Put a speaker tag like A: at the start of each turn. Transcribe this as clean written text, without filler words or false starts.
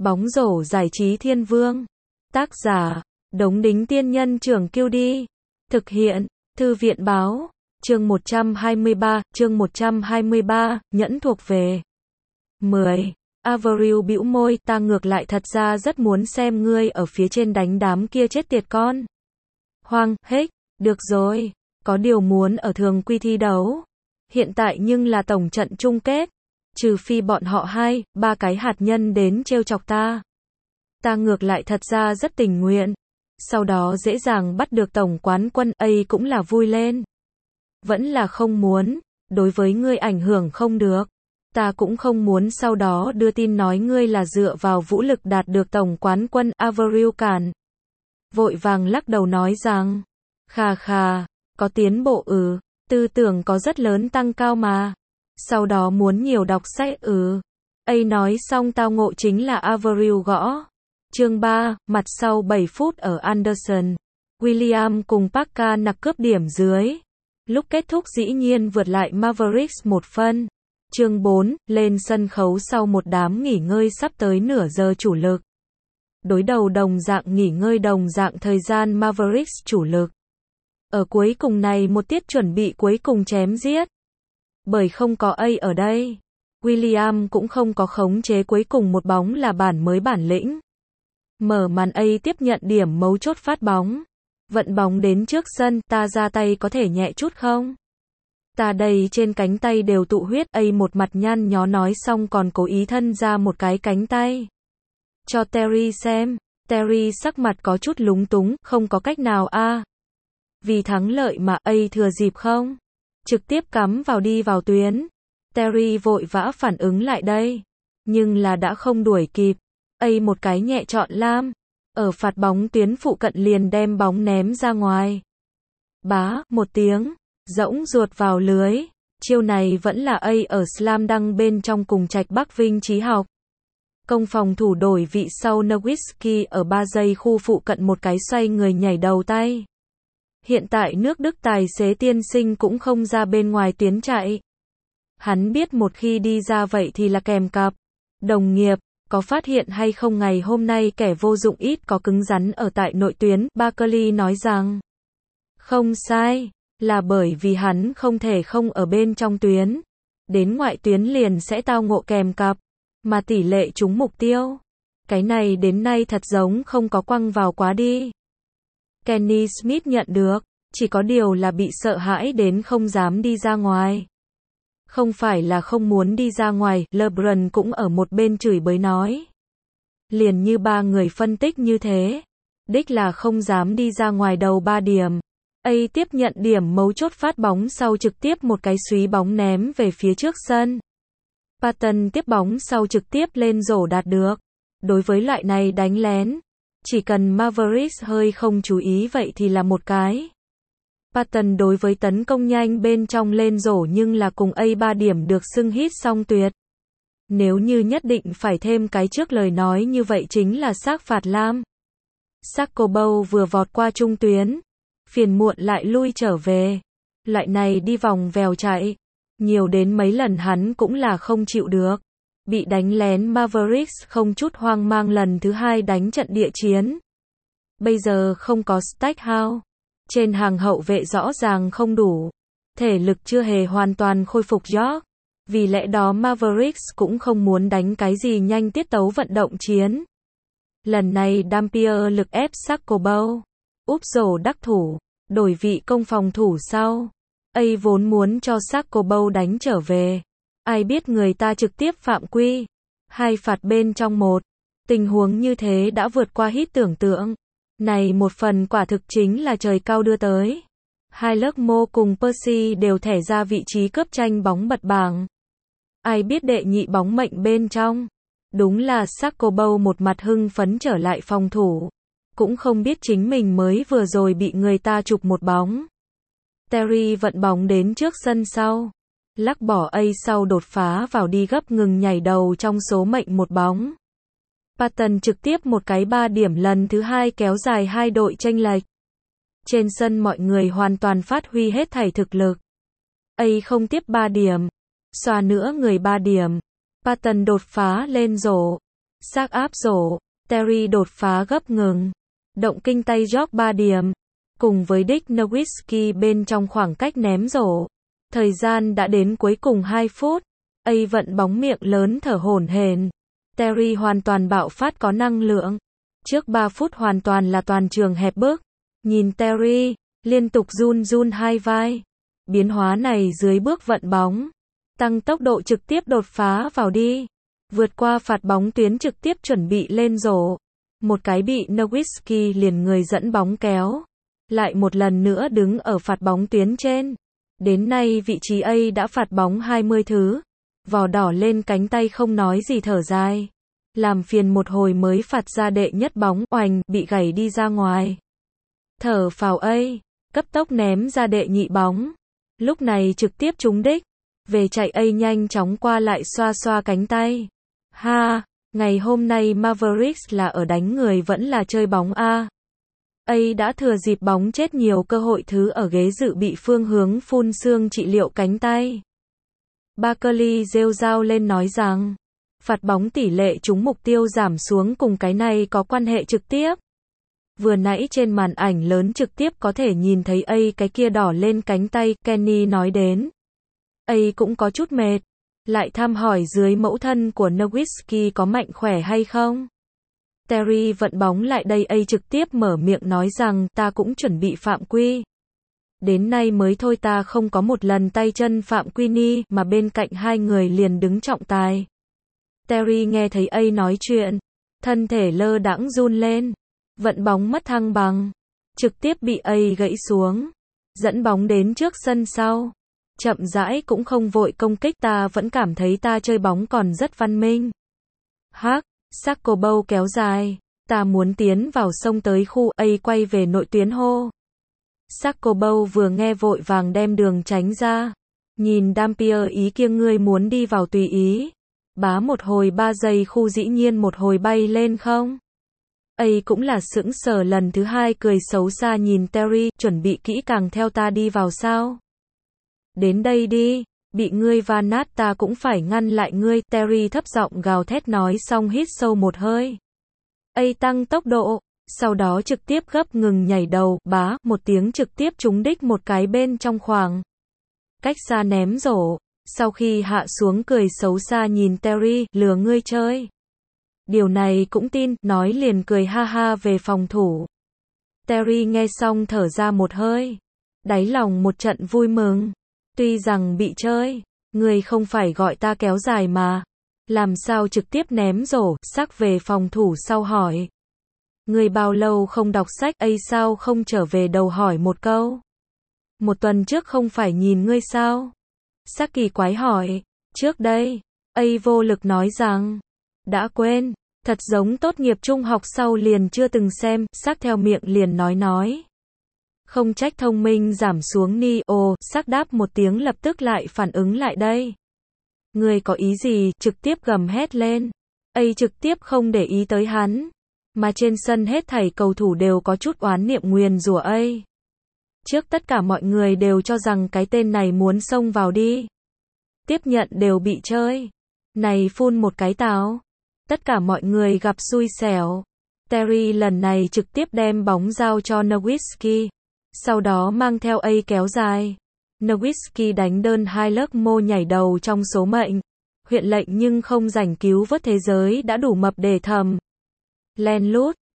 A: Bóng rổ giải trí thiên vương. Tác giả, Đống Đính Tiên Nhân Trưởng Kiêu Đi. Thực hiện, Thư viện Báo. Chương 123, nhẫn thuộc về. 10. Avril bĩu môi, ta ngược lại thật ra rất muốn xem ngươi ở phía trên đánh đám kia chết tiệt con. Hoang, hếch, được rồi, có điều muốn ở thường quy thi đấu. Hiện tại nhưng là tổng trận chung kết. Trừ phi bọn họ 2-3 cái hạt nhân đến trêu chọc ta. Ta ngược lại thật ra rất tình nguyện. Sau đó dễ dàng bắt được tổng quán quân, ấy cũng là vui lên. Vẫn là không muốn, đối với ngươi ảnh hưởng không được. Ta cũng không muốn sau đó đưa tin nói ngươi là dựa vào vũ lực đạt được tổng quán quân. Avril cản. Vội vàng lắc đầu nói rằng, khà, có tiến bộ tư tưởng có rất lớn tăng cao mà. Sau đó muốn nhiều đọc sách ấy nói xong tao ngộ chính là Avril gõ. Chương 3, mặt sau 7 phút ở Anderson. William cùng Parker nặc cướp điểm dưới. Lúc kết thúc dĩ nhiên vượt lại Mavericks 1 phân. Chương 4, lên sân khấu sau một đám nghỉ ngơi sắp tới nửa giờ chủ lực. Đối đầu đồng dạng nghỉ ngơi đồng dạng thời gian Mavericks chủ lực. Ở cuối cùng này một tiết chuẩn bị cuối cùng chém giết. Bởi không có A ở đây, William cũng không có khống chế cuối cùng một bóng là bản mới bản lĩnh. Mở màn A tiếp nhận điểm mấu chốt phát bóng. Vận bóng đến trước sân, ta ra tay có thể nhẹ chút không? Ta đây trên cánh tay đều tụ huyết. A một mặt nhăn nhó nói xong còn cố ý thân ra một cái cánh tay. Cho Terry xem. Terry sắc mặt có chút lúng túng, không có cách nào vì thắng lợi mà A thừa dịp không? Trực tiếp cắm vào đi vào tuyến. Terry vội vã phản ứng lại đây. Nhưng là đã không đuổi kịp. A một cái nhẹ chọn lam. Ở phạt bóng tuyến phụ cận liền đem bóng ném ra ngoài. Bá, một tiếng. Rỗng ruột vào lưới. Chiêu này vẫn là A ở slam dunk bên trong cùng Trạch Bắc Vinh trí học. Công phòng thủ đổi vị sau Nowitzki ở 3 giây khu phụ cận một cái xoay người nhảy đầu tay. Hiện tại nước Đức tài xế tiên sinh cũng không ra bên ngoài tuyến chạy. Hắn biết một khi đi ra vậy thì là kèm cặp. Đồng nghiệp, có phát hiện hay không ngày hôm nay kẻ vô dụng ít có cứng rắn ở tại nội tuyến. Barkley nói rằng, không sai, là bởi vì hắn không thể không ở bên trong tuyến. Đến ngoại tuyến liền sẽ tao ngộ kèm cặp, mà tỷ lệ trúng mục tiêu. Cái này đến nay thật giống không có quăng vào quá đi. Kenny Smith nhận được, chỉ có điều là bị sợ hãi đến không dám đi ra ngoài. Không phải là không muốn đi ra ngoài, LeBron cũng ở một bên chửi bới nói. Liền như ba người phân tích như thế. Đích là không dám đi ra ngoài đầu 3 điểm. A tiếp nhận điểm mấu chốt phát bóng sau trực tiếp một cái súy bóng ném về phía trước sân. Patton tiếp bóng sau trực tiếp lên rổ đạt được. Đối với loại này đánh lén, chỉ cần Mavericks hơi không chú ý vậy thì là một cái. Patton đối với tấn công nhanh bên trong lên rổ nhưng là cùng A 3 điểm được xưng hit song tuyệt. Nếu như nhất định phải thêm cái trước lời nói như vậy chính là xác phạt lam. Sakobow vừa vọt qua trung tuyến, phiền muộn lại lui trở về. Loại này đi vòng vèo chạy, nhiều đến mấy lần hắn cũng là không chịu được. Bị đánh lén Mavericks không chút hoang mang lần thứ 2 đánh trận địa chiến. Bây giờ không có Stackhouse. Trên hàng hậu vệ rõ ràng không đủ. Thể lực chưa hề hoàn toàn khôi phục York. Vì lẽ đó Mavericks cũng không muốn đánh cái gì nhanh tiết tấu vận động chiến. Lần này Dampier lực ép Sakobow. Úp rổ đắc thủ. Đổi vị công phòng thủ sau. A vốn muốn cho Sakobow đánh trở về. Ai biết người ta trực tiếp phạm quy. 2 phạt bên trong 1. Tình huống như thế đã vượt qua hít tưởng tượng. Này một phần quả thực chính là trời cao đưa tới. Hai lớp mô cùng Percy đều thẻ ra vị trí cướp tranh bóng bật bảng. Ai biết đệ nhị bóng mệnh bên trong. Đúng là Sakobow một mặt hưng phấn trở lại phòng thủ. Cũng không biết chính mình mới vừa rồi bị người ta chụp một bóng. Terry vận bóng đến trước sân sau. Lắc bỏ A sau đột phá vào đi gấp ngừng nhảy đầu trong số mệnh một bóng. Patton trực tiếp một cái 3 điểm lần thứ 2 kéo dài hai đội chênh lệch. Trên sân mọi người hoàn toàn phát huy hết thảy thực lực. A không tiếp 3 điểm. Xoa nữa người 3 điểm. Patton đột phá lên rổ. Xác áp rổ. Terry đột phá gấp ngừng. Động kinh tay George 3 điểm. Cùng với Dick Nowitzki bên trong khoảng cách ném rổ. Thời gian đã đến cuối cùng 2 phút. A vận bóng miệng lớn thở hổn hển. Terry hoàn toàn bạo phát có năng lượng. Trước 3 phút hoàn toàn là toàn trường hẹp bức. Nhìn Terry, liên tục run run hai vai. Biến hóa này dưới bước vận bóng. Tăng tốc độ trực tiếp đột phá vào đi. Vượt qua phạt bóng tuyến trực tiếp chuẩn bị lên rổ. Một cái bị Nowitzki liền người dẫn bóng kéo. Lại một lần nữa đứng ở phạt bóng tuyến trên. Đến nay vị trí A đã phạt bóng 20 thứ. Vỏ đỏ lên cánh tay không nói gì thở dài. Làm phiền một hồi mới phạt ra đệ nhất bóng, oành, bị gảy đi ra ngoài. Thở phào A, cấp tốc ném ra đệ nhị bóng. Lúc này trực tiếp trúng đích. Về chạy A nhanh chóng qua lại xoa xoa cánh tay. Ha, ngày hôm nay Mavericks là ở đánh người vẫn là chơi bóng A. A đã thừa dịp bóng chết nhiều cơ hội thứ ở ghế dự bị phương hướng phun sương trị liệu cánh tay. Barkley rêu rao lên nói rằng, phạt bóng tỷ lệ trúng mục tiêu giảm xuống cùng cái này có quan hệ trực tiếp. Vừa nãy trên màn ảnh lớn trực tiếp có thể nhìn thấy A cái kia đỏ lên cánh tay, Kenny nói đến. A cũng có chút mệt. Lại thăm hỏi dưới mẫu thân của Nowitzki có mạnh khỏe hay không. Terry vận bóng lại đây, A trực tiếp mở miệng nói rằng ta cũng chuẩn bị phạm quy. Đến nay mới thôi ta không có một lần tay chân phạm quy ni mà bên cạnh hai người liền đứng trọng tài. Terry nghe thấy A nói chuyện. Thân thể lơ đãng run lên. Vận bóng mất thăng bằng. Trực tiếp bị A gãy xuống. Dẫn bóng đến trước sân sau. Chậm rãi cũng không vội công kích, ta vẫn cảm thấy ta chơi bóng còn rất văn minh. Hắc, Saccobow kéo dài. Ta muốn tiến vào sông tới khu A quay về nội tuyến hô. Saccobow vừa nghe vội vàng đem đường tránh ra. Nhìn Dampier ý kia ngươi muốn đi vào tùy ý. Bá một hồi 3 giây khu dĩ nhiên một hồi bay lên không. A cũng là sững sờ lần thứ hai cười xấu xa nhìn Terry, chuẩn bị kỹ càng theo ta đi vào sao. Đến đây đi, bị ngươi va nát ta cũng phải ngăn lại ngươi, Terry thấp giọng gào thét nói xong hít sâu một hơi. A tăng tốc độ, sau đó trực tiếp gấp ngừng nhảy đầu, bá, một tiếng trực tiếp trúng đích một cái bên trong khoảng. Cách xa ném rổ, sau khi hạ xuống cười xấu xa nhìn Terry, lừa ngươi chơi. Điều này cũng tin, nói liền cười ha ha về phòng thủ. Terry nghe xong thở ra một hơi. Đáy lòng một trận vui mừng. Tuy rằng bị chơi, ngươi không phải gọi ta kéo dài mà. Làm sao trực tiếp ném rổ, sắc về phòng thủ sau hỏi. Ngươi bao lâu không đọc sách, A sao không trở về đầu hỏi một câu. Một tuần trước không phải nhìn ngươi sao? Sắc kỳ quái hỏi. Trước đây, A vô lực nói rằng. Đã quên, thật giống tốt nghiệp trung học sau liền chưa từng xem, sắc theo miệng liền nói. Không trách thông minh giảm xuống ni, ồ, sắc đáp một tiếng lập tức lại phản ứng lại đây. Ngươi có ý gì, trực tiếp gầm hét lên. A trực tiếp không để ý tới hắn. Mà trên sân hết thảy cầu thủ đều có chút oán niệm nguyền rủa A. Trước tất cả mọi người đều cho rằng cái tên này muốn xông vào đi. Tiếp nhận đều bị chơi. Này phun một cái táo. Tất cả mọi người gặp xui xẻo. Terry lần này trực tiếp đem bóng giao cho Nowitzki. Sau đó mang theo A kéo dài. Nowitzki đánh đơn hai lớp mô nhảy đầu trong số mệnh. Huyện lệnh nhưng không rảnh cứu vớt thế giới đã đủ mập để thầm. Len lút.